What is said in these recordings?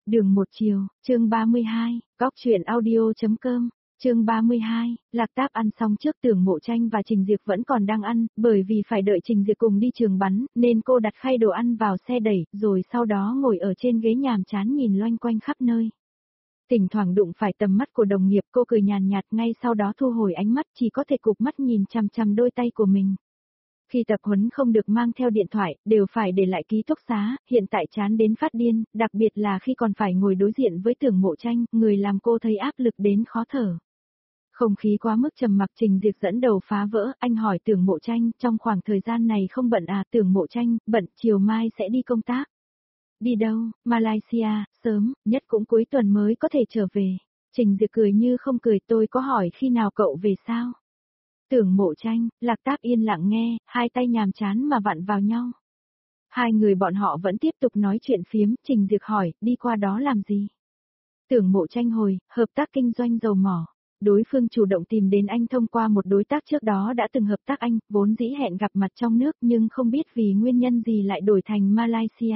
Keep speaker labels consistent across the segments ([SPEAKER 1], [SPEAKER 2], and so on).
[SPEAKER 1] Đường một chiều, chương 32, góc truyện audio.com, chương 32, Lạc Táp ăn xong trước Tưởng Mộ Tranh và Trình Diệp vẫn còn đang ăn, bởi vì phải đợi Trình Diệp cùng đi trường bắn, nên cô đặt khay đồ ăn vào xe đẩy, rồi sau đó ngồi ở trên ghế nhàm chán nhìn loanh quanh khắp nơi. Thỉnh thoảng đụng phải tầm mắt của đồng nghiệp, cô cười nhàn nhạt, ngay sau đó thu hồi ánh mắt, chỉ có thể cụp mắt nhìn chằm chằm đôi tay của mình. Khi tập huấn không được mang theo điện thoại, đều phải để lại ký túc xá, hiện tại chán đến phát điên, đặc biệt là khi còn phải ngồi đối diện với Tưởng Mộ Tranh, người làm cô thấy áp lực đến khó thở. Không khí quá mức trầm mặc, Trình Diệp dẫn đầu phá vỡ, anh hỏi Tưởng Mộ Tranh, trong khoảng thời gian này không bận à? Tưởng Mộ Tranh, bận, chiều mai sẽ đi công tác. Đi đâu? Malaysia, sớm, nhất cũng cuối tuần mới có thể trở về. Trình Diệp cười như không cười, tôi có hỏi khi nào cậu về sao? Tưởng Mộ Tranh, Lạc Táp yên lặng nghe, hai tay nhàm chán mà vặn vào nhau. Hai người bọn họ vẫn tiếp tục nói chuyện phiếm, Trình Diệp hỏi, đi qua đó làm gì? Tưởng Mộ Tranh hồi, hợp tác kinh doanh dầu mỏ. Đối phương chủ động tìm đến anh thông qua một đối tác trước đó đã từng hợp tác anh, vốn dĩ hẹn gặp mặt trong nước nhưng không biết vì nguyên nhân gì lại đổi thành Malaysia.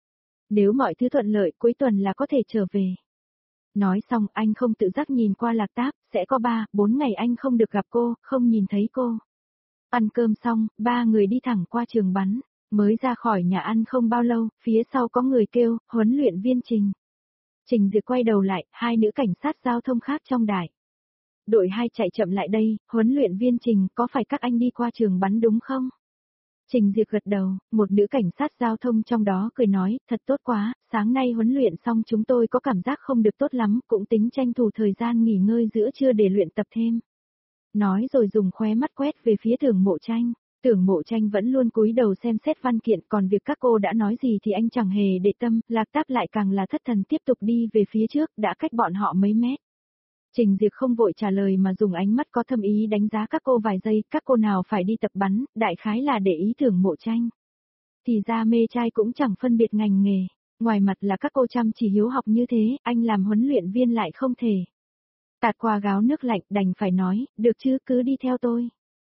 [SPEAKER 1] Nếu mọi thứ thuận lợi, cuối tuần là có thể trở về. Nói xong anh không tự giác nhìn qua Lạc Táp, sẽ có 3-4 ngày anh không được gặp cô, không nhìn thấy cô. Ăn cơm xong, ba người đi thẳng qua trường bắn, mới ra khỏi nhà ăn không bao lâu, phía sau có người kêu, huấn luyện viên Trình. Trình Diệp quay đầu lại, hai nữ cảnh sát giao thông khác trong đài. Đội 2 chạy chậm lại đây, huấn luyện viên Trình, có phải các anh đi qua trường bắn đúng không? Trình Diệp gật đầu, một nữ cảnh sát giao thông trong đó cười nói, thật tốt quá, sáng nay huấn luyện xong chúng tôi có cảm giác không được tốt lắm, cũng tính tranh thủ thời gian nghỉ ngơi giữa trưa để luyện tập thêm. Nói rồi dùng khóe mắt quét về phía Tưởng Mộ Tranh. Tưởng Mộ Tranh vẫn luôn cúi đầu xem xét văn kiện, còn việc các cô đã nói gì thì anh chẳng hề để tâm, Lạc Táp lại càng là thất thần tiếp tục đi về phía trước, đã cách bọn họ mấy mét. Trình Diệp không vội trả lời mà dùng ánh mắt có thâm ý đánh giá các cô vài giây, các cô nào phải đi tập bắn, đại khái là để ý Tưởng Mộ Tranh. Thì ra mê trai cũng chẳng phân biệt ngành nghề, ngoài mặt là các cô chăm chỉ hiếu học như thế, anh làm huấn luyện viên lại không thể. Tạt qua gáo nước lạnh đành phải nói, được chứ, cứ đi theo tôi.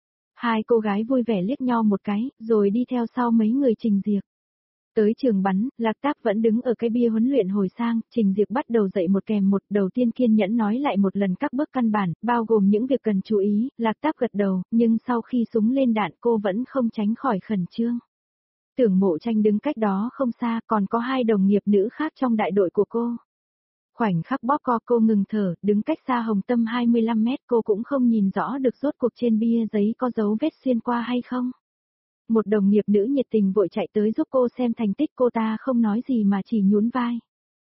[SPEAKER 1] Hai cô gái vui vẻ liếc nhau một cái, rồi đi theo sau mấy người Trình Diệp. Tới trường bắn, Lạc Táp vẫn đứng ở cái bia huấn luyện hồi sang, Trình Diệp bắt đầu dạy một kèm một, đầu tiên kiên nhẫn nói lại một lần các bước căn bản, bao gồm những việc cần chú ý, Lạc Táp gật đầu, nhưng sau khi súng lên đạn cô vẫn không tránh khỏi khẩn trương. Tưởng Mộ Tranh đứng cách đó không xa, còn có hai đồng nghiệp nữ khác trong đại đội của cô. Khoảnh khắc bóp co cô ngừng thở, đứng cách xa Hồng Tâm 25 mét cô cũng không nhìn rõ được rốt cuộc trên bia giấy có dấu vết xuyên qua hay không. Một đồng nghiệp nữ nhiệt tình vội chạy tới giúp cô xem thành tích, cô ta không nói gì mà chỉ nhún vai.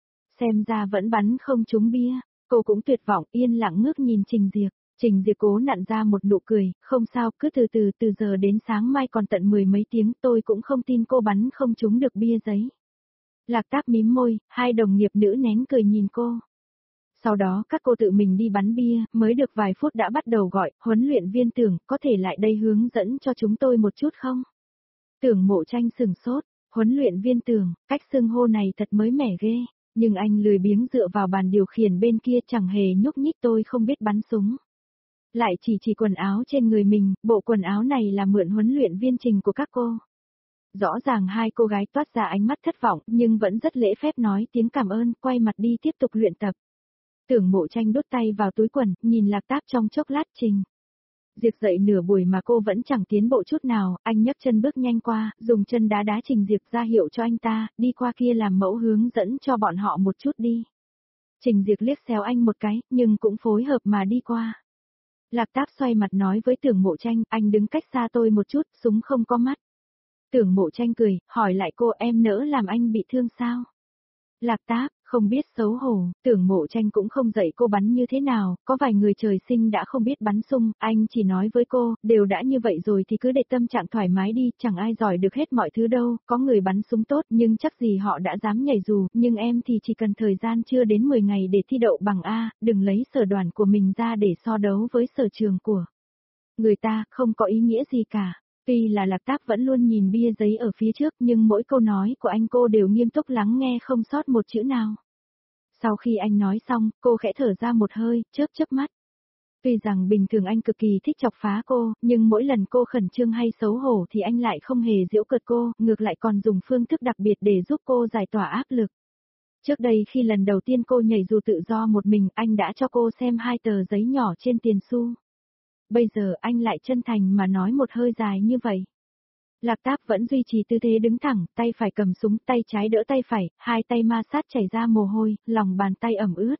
[SPEAKER 1] Xem ra vẫn bắn không trúng bia, cô cũng tuyệt vọng yên lặng ngước nhìn Trình Diệp. Trình Diệp cố nặn ra một nụ cười, không sao, cứ từ từ, từ giờ đến sáng mai còn tận 10 mấy tiếng, tôi cũng không tin cô bắn không trúng được bia giấy. Lạc Táp mím môi, hai đồng nghiệp nữ nén cười nhìn cô. Sau đó các cô tự mình đi bắn bia, mới được vài phút đã bắt đầu gọi, huấn luyện viên Tưởng, có thể lại đây hướng dẫn cho chúng tôi một chút không? Tưởng Mộ Tranh sừng sốt, huấn luyện viên Tưởng, cách xưng hô này thật mới mẻ ghê, nhưng anh lười biếng dựa vào bàn điều khiển bên kia chẳng hề nhúc nhích, tôi không biết bắn súng. Lại chỉ quần áo trên người mình, bộ quần áo này là mượn huấn luyện viên Trình của các cô. Rõ ràng hai cô gái toát ra ánh mắt thất vọng, nhưng vẫn rất lễ phép nói tiếng cảm ơn, quay mặt đi tiếp tục luyện tập. Tưởng Mộ Tranh đút tay vào túi quần, nhìn Lạc Táp trong chốc lát. Trình Diệp dậy nửa buổi mà cô vẫn chẳng tiến bộ chút nào, anh nhấc chân bước nhanh qua, dùng chân đá đá Trình Diệp ra hiệu cho anh ta, đi qua kia làm mẫu hướng dẫn cho bọn họ một chút đi. Trình Diệp liếc xéo anh một cái, nhưng cũng phối hợp mà đi qua. Lạc Táp xoay mặt nói với Tưởng Mộ Tranh, anh đứng cách xa tôi một chút, súng không có mắt. Tưởng Mộ Tranh cười, hỏi lại cô, em nỡ làm anh bị thương sao? Lạc Táp, không biết xấu hổ, Tưởng Mộ Tranh cũng không dạy cô bắn như thế nào, có vài người trời sinh đã không biết bắn súng, anh chỉ nói với cô, đều đã như vậy rồi thì cứ để tâm trạng thoải mái đi, chẳng ai giỏi được hết mọi thứ đâu, có người bắn súng tốt nhưng chắc gì họ đã dám nhảy dù, nhưng em thì chỉ cần thời gian chưa đến 10 ngày để thi đậu bằng A, đừng lấy sở đoàn của mình ra để so đấu với sở trường của người ta, không có ý nghĩa gì cả. Tuy là Lạc Táp vẫn luôn nhìn bia giấy ở phía trước nhưng mỗi câu nói của anh cô đều nghiêm túc lắng nghe không sót một chữ nào. Sau khi anh nói xong, cô khẽ thở ra một hơi, chớp mắt. Tuy rằng bình thường anh cực kỳ thích chọc phá cô, nhưng mỗi lần cô khẩn trương hay xấu hổ thì anh lại không hề giễu cợt cô, ngược lại còn dùng phương thức đặc biệt để giúp cô giải tỏa áp lực. Trước đây khi lần đầu tiên cô nhảy dù tự do một mình, anh đã cho cô xem 2 tờ giấy nhỏ trên tiền xu. Bây giờ anh lại chân thành mà nói một hơi dài như vậy. Lạc Táp vẫn duy trì tư thế đứng thẳng, tay phải cầm súng, tay trái đỡ tay phải, hai tay ma sát chảy ra mồ hôi, lòng bàn tay ẩm ướt.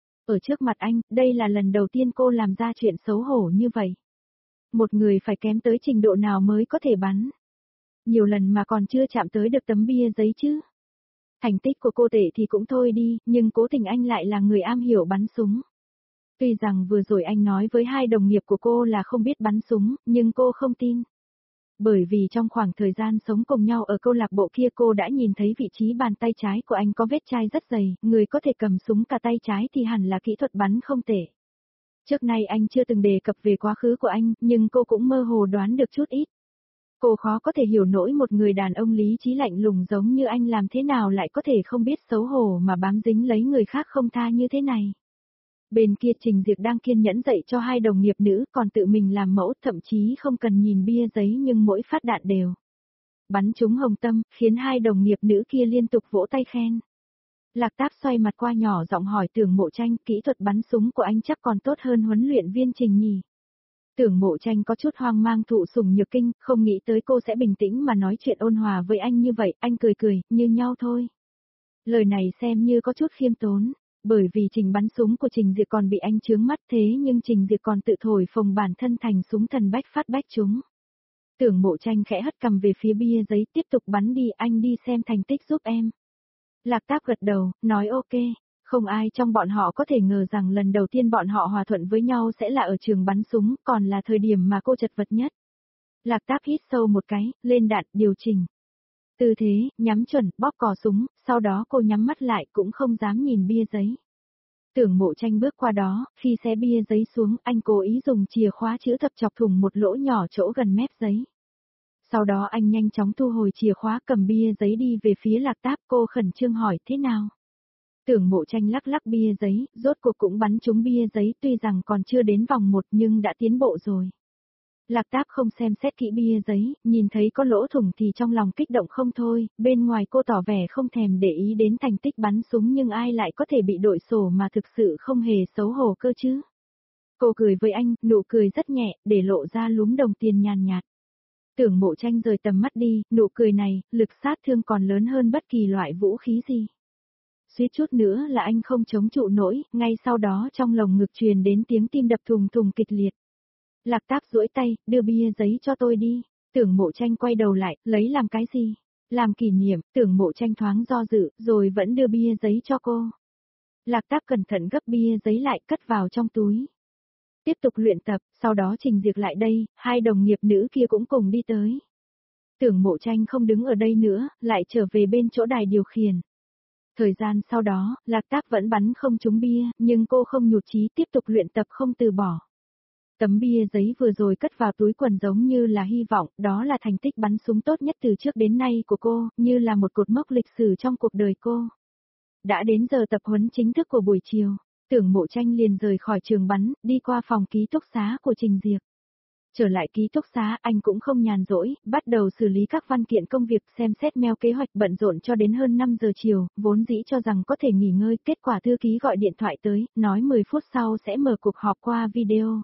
[SPEAKER 1] Ở trước mặt anh, đây là lần đầu tiên cô làm ra chuyện xấu hổ như vậy. Một người phải kém tới trình độ nào mới có thể bắn. Nhiều lần mà còn chưa chạm tới được tấm bia giấy chứ. Thành tích của cô tệ thì cũng thôi đi, nhưng cố tình anh lại là người am hiểu bắn súng. Tuy rằng vừa rồi anh nói với hai đồng nghiệp của cô là không biết bắn súng, nhưng cô không tin. Bởi vì trong khoảng thời gian sống cùng nhau ở câu lạc bộ kia cô đã nhìn thấy vị trí bàn tay trái của anh có vết chai rất dày, người có thể cầm súng cả tay trái thì hẳn là kỹ thuật bắn không tệ. Trước nay anh chưa từng đề cập về quá khứ của anh, nhưng cô cũng mơ hồ đoán được chút ít. Cô khó có thể hiểu nổi một người đàn ông lý trí lạnh lùng giống như anh làm thế nào lại có thể không biết xấu hổ mà bám dính lấy người khác không tha như thế này. Bên kia Trình Diệp đang kiên nhẫn dạy cho hai đồng nghiệp nữ còn tự mình làm mẫu, thậm chí không cần nhìn bia giấy nhưng mỗi phát đạn đều bắn trúng hồng tâm, khiến hai đồng nghiệp nữ kia liên tục vỗ tay khen. Lạc Táp xoay mặt qua nhỏ giọng hỏi Tưởng Mộ Tranh, kỹ thuật bắn súng của anh chắc còn tốt hơn huấn luyện viên Trình nhỉ? Tưởng Mộ Tranh có chút hoang mang thụ sủng nhược kinh, không nghĩ tới cô sẽ bình tĩnh mà nói chuyện ôn hòa với anh như vậy, anh cười cười, như nhau thôi. Lời này xem như có chút khiêm tốn. Bởi vì trình bắn súng của Trình Diệp còn bị anh chướng mắt thế nhưng Trình Diệp còn tự thổi phồng bản thân thành súng thần bách phát bách trúng. Tưởng Mộ Tranh khẽ hất cầm về phía bia giấy, tiếp tục bắn đi, anh đi xem thành tích giúp em. Lạc Táp gật đầu, nói ok, không ai trong bọn họ có thể ngờ rằng lần đầu tiên bọn họ hòa thuận với nhau sẽ là ở trường bắn súng, còn là thời điểm mà cô chật vật nhất. Lạc Táp hít sâu một cái, lên đạn, điều chỉnh tư thế, nhắm chuẩn, bóp cò súng, sau đó cô nhắm mắt lại cũng không dám nhìn bia giấy. Tưởng Mộ Tranh bước qua đó, khi xé bia giấy xuống, anh cố ý dùng chìa khóa chữ thập chọc thủng một lỗ nhỏ chỗ gần mép giấy. Sau đó anh nhanh chóng thu hồi chìa khóa cầm bia giấy đi về phía Lạc Táp, cô khẩn trương hỏi thế nào. Tưởng Mộ Tranh lắc lắc bia giấy, rốt cuộc cũng bắn trúng bia giấy tuy rằng còn chưa đến vòng 1 nhưng đã tiến bộ rồi. Lạc Táp không xem xét kỹ bia giấy, nhìn thấy có lỗ thủng thì trong lòng kích động không thôi, bên ngoài cô tỏ vẻ không thèm để ý đến thành tích bắn súng nhưng ai lại có thể bị đội sổ mà thực sự không hề xấu hổ cơ chứ. Cô cười với anh, nụ cười rất nhẹ, để lộ ra lúm đồng tiền nhàn nhạt. Tưởng Mộ Tranh rời tầm mắt đi, nụ cười này, lực sát thương còn lớn hơn bất kỳ loại vũ khí gì. Suýt chút nữa là anh không chống trụ nổi, ngay sau đó trong lồng ngực truyền đến tiếng tim đập thùng thùng kịch liệt. Lạc Táp duỗi tay, đưa bia giấy cho tôi đi. Tưởng Mộ Tranh quay đầu lại, lấy làm cái gì? Làm kỷ niệm, Tưởng Mộ Tranh thoáng do dự, rồi vẫn đưa bia giấy cho cô. Lạc Táp cẩn thận gấp bia giấy lại cất vào trong túi. Tiếp tục luyện tập, sau đó Trình Diệp lại đây, hai đồng nghiệp nữ kia cũng cùng đi tới. Tưởng Mộ Tranh không đứng ở đây nữa, lại trở về bên chỗ đài điều khiển. Thời gian sau đó, Lạc Táp vẫn bắn không trúng bia, nhưng cô không nhụt chí tiếp tục luyện tập không từ bỏ. Tấm bia giấy vừa rồi cất vào túi quần giống như là hy vọng, đó là thành tích bắn súng tốt nhất từ trước đến nay của cô, như là một cột mốc lịch sử trong cuộc đời cô. Đã đến giờ tập huấn chính thức của buổi chiều, Tưởng Mộ Tranh liền rời khỏi trường bắn, đi qua phòng ký túc xá của Trình Diệp. Trở lại ký túc xá, anh cũng không nhàn rỗi, bắt đầu xử lý các văn kiện công việc, xem xét mail kế hoạch, bận rộn cho đến hơn 5 giờ chiều, vốn dĩ cho rằng có thể nghỉ ngơi, kết quả thư ký gọi điện thoại tới, nói 10 phút sau sẽ mở cuộc họp qua video.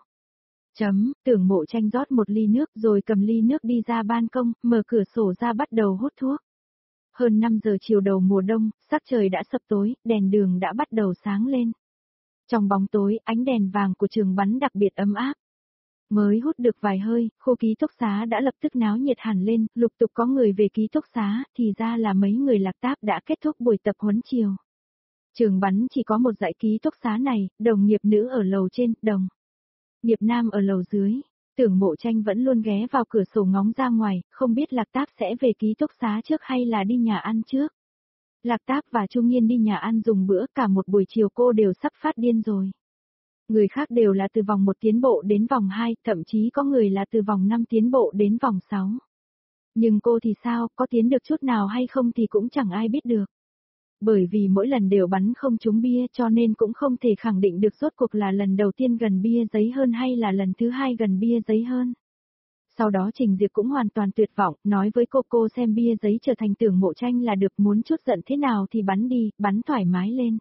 [SPEAKER 1] Tưởng Mộ Tranh rót một ly nước rồi cầm ly nước đi ra ban công, mở cửa sổ ra bắt đầu hút thuốc. Hơn 5 giờ chiều đầu mùa đông, sắc trời đã sập tối, đèn đường đã bắt đầu sáng lên. Trong bóng tối, ánh đèn vàng của trường bắn đặc biệt ấm áp. Mới hút được vài hơi, khu ký túc xá đã lập tức náo nhiệt hẳn lên, lục tục có người về ký túc xá, thì ra là mấy người Lạc Táp đã kết thúc buổi tập huấn chiều. Trường bắn chỉ có một dãy ký túc xá này, đồng nghiệp nữ ở lầu trên, đồng nghiệp nam ở lầu dưới. Tưởng Mộ Tranh vẫn luôn ghé vào cửa sổ ngóng ra ngoài, không biết Lạc Táp sẽ về ký túc xá trước hay là đi nhà ăn trước. Lạc Táp và Chu Nghiên đi nhà ăn dùng bữa, cả một buổi chiều cô đều sắp phát điên rồi. Người khác đều là từ vòng 1 tiến bộ đến vòng 2, thậm chí có người là từ vòng 5 tiến bộ đến vòng 6. Nhưng cô thì sao, có tiến được chút nào hay không thì cũng chẳng ai biết được. Bởi vì mỗi lần đều bắn không trúng bia cho nên cũng không thể khẳng định được rốt cuộc là lần đầu tiên gần bia giấy hơn hay là lần thứ hai gần bia giấy hơn. Sau đó Trình Diệp cũng hoàn toàn tuyệt vọng, nói với cô xem bia giấy trở thành Tưởng Mộ Tranh là được, muốn chút giận thế nào thì bắn đi, bắn thoải mái lên.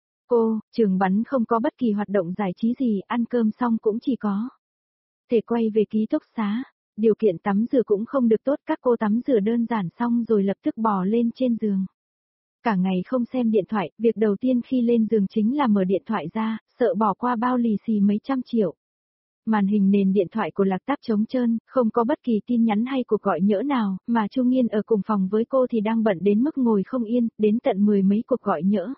[SPEAKER 1] Trường bắn không có bất kỳ hoạt động giải trí gì, ăn cơm xong cũng chỉ có thể quay về ký túc xá. Điều kiện tắm rửa cũng không được tốt, các cô tắm rửa đơn giản xong rồi lập tức bò lên trên giường. Cả ngày không xem điện thoại, việc đầu tiên khi lên giường chính là mở điện thoại ra, sợ bỏ qua bao lì xì mấy trăm triệu. Màn hình nền điện thoại của Lạc Táp trống trơn, không có bất kỳ tin nhắn hay cuộc gọi nhỡ nào, mà Chu Nghiên ở cùng phòng với cô thì đang bận đến mức ngồi không yên, đến tận 10 mấy cuộc gọi nhỡ.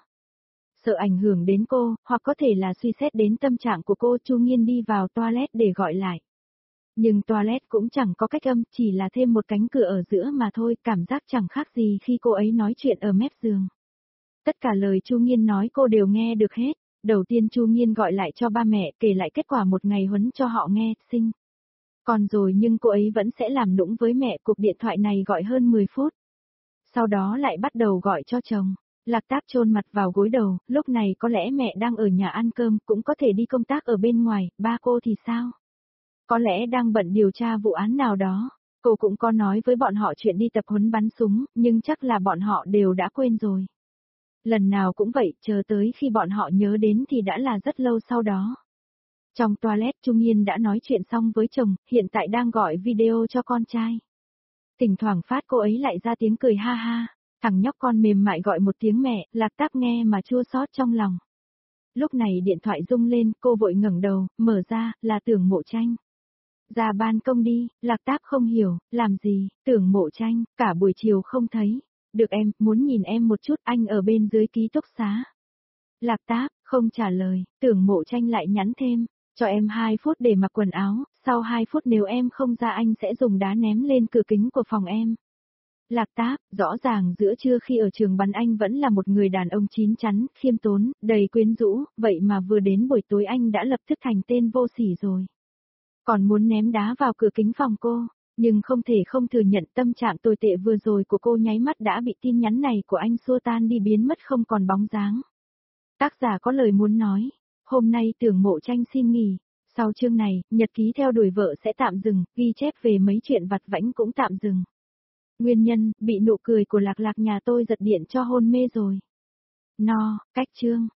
[SPEAKER 1] Sợ ảnh hưởng đến cô, hoặc có thể là suy xét đến tâm trạng của cô, Chu Nghiên đi vào toilet để gọi lại. Nhưng toilet cũng chẳng có cách âm, chỉ là thêm một cánh cửa ở giữa mà thôi, cảm giác chẳng khác gì khi cô ấy nói chuyện ở mép giường. Tất cả lời Chu Nghiên nói cô đều nghe được hết. Đầu tiên Chu Nghiên gọi lại cho ba mẹ, kể lại kết quả một ngày huấn cho họ nghe, sinh. Còn rồi nhưng cô ấy vẫn sẽ làm nũng với mẹ, cuộc điện thoại này gọi hơn 10 phút. Sau đó lại bắt đầu gọi cho chồng. Lạc Táp chôn mặt vào gối đầu, lúc này có lẽ mẹ đang ở nhà ăn cơm, cũng có thể đi công tác ở bên ngoài, ba cô thì sao? Có lẽ đang bận điều tra vụ án nào đó. Cô cũng có nói với bọn họ chuyện đi tập huấn bắn súng, nhưng chắc là bọn họ đều đã quên rồi. Lần nào cũng vậy, chờ tới khi bọn họ nhớ đến thì đã là rất lâu sau đó. Trong toilet Trung Nghiên đã nói chuyện xong với chồng, hiện tại đang gọi video cho con trai. Thỉnh thoảng phát cô ấy lại ra tiếng cười ha ha, thằng nhóc con mềm mại gọi một tiếng mẹ, Lạc Táp nghe mà chua xót trong lòng. Lúc này điện thoại rung lên, cô vội ngẩng đầu, mở ra, là Tưởng Mộ Tranh. Ra ban công đi, Lạc Táp không hiểu, làm gì, Tưởng Mộ Tranh, cả buổi chiều không thấy. Được em, muốn nhìn em một chút, anh ở bên dưới ký túc xá. Lạc Táp, không trả lời, Tưởng Mộ Tranh lại nhắn thêm, cho em 2 phút để mặc quần áo, sau 2 phút nếu em không ra anh sẽ dùng đá ném lên cửa kính của phòng em. Lạc Táp, rõ ràng giữa trưa khi ở trường bắn anh vẫn là một người đàn ông chín chắn, khiêm tốn, đầy quyến rũ, vậy mà vừa đến buổi tối anh đã lập tức thành tên vô sỉ rồi. Còn muốn ném đá vào cửa kính phòng cô, nhưng không thể không thừa nhận tâm trạng tồi tệ vừa rồi của cô nháy mắt đã bị tin nhắn này của anh xua tan đi, biến mất không còn bóng dáng. Tác giả có lời muốn nói, hôm nay Tưởng Mộ Tranh xin nghỉ, sau chương này, nhật ký theo đuổi vợ sẽ tạm dừng, ghi chép về mấy chuyện vặt vãnh cũng tạm dừng. Nguyên nhân, bị nụ cười của Lạc Lạc nhà tôi giật điện cho hôn mê rồi. Cách chương.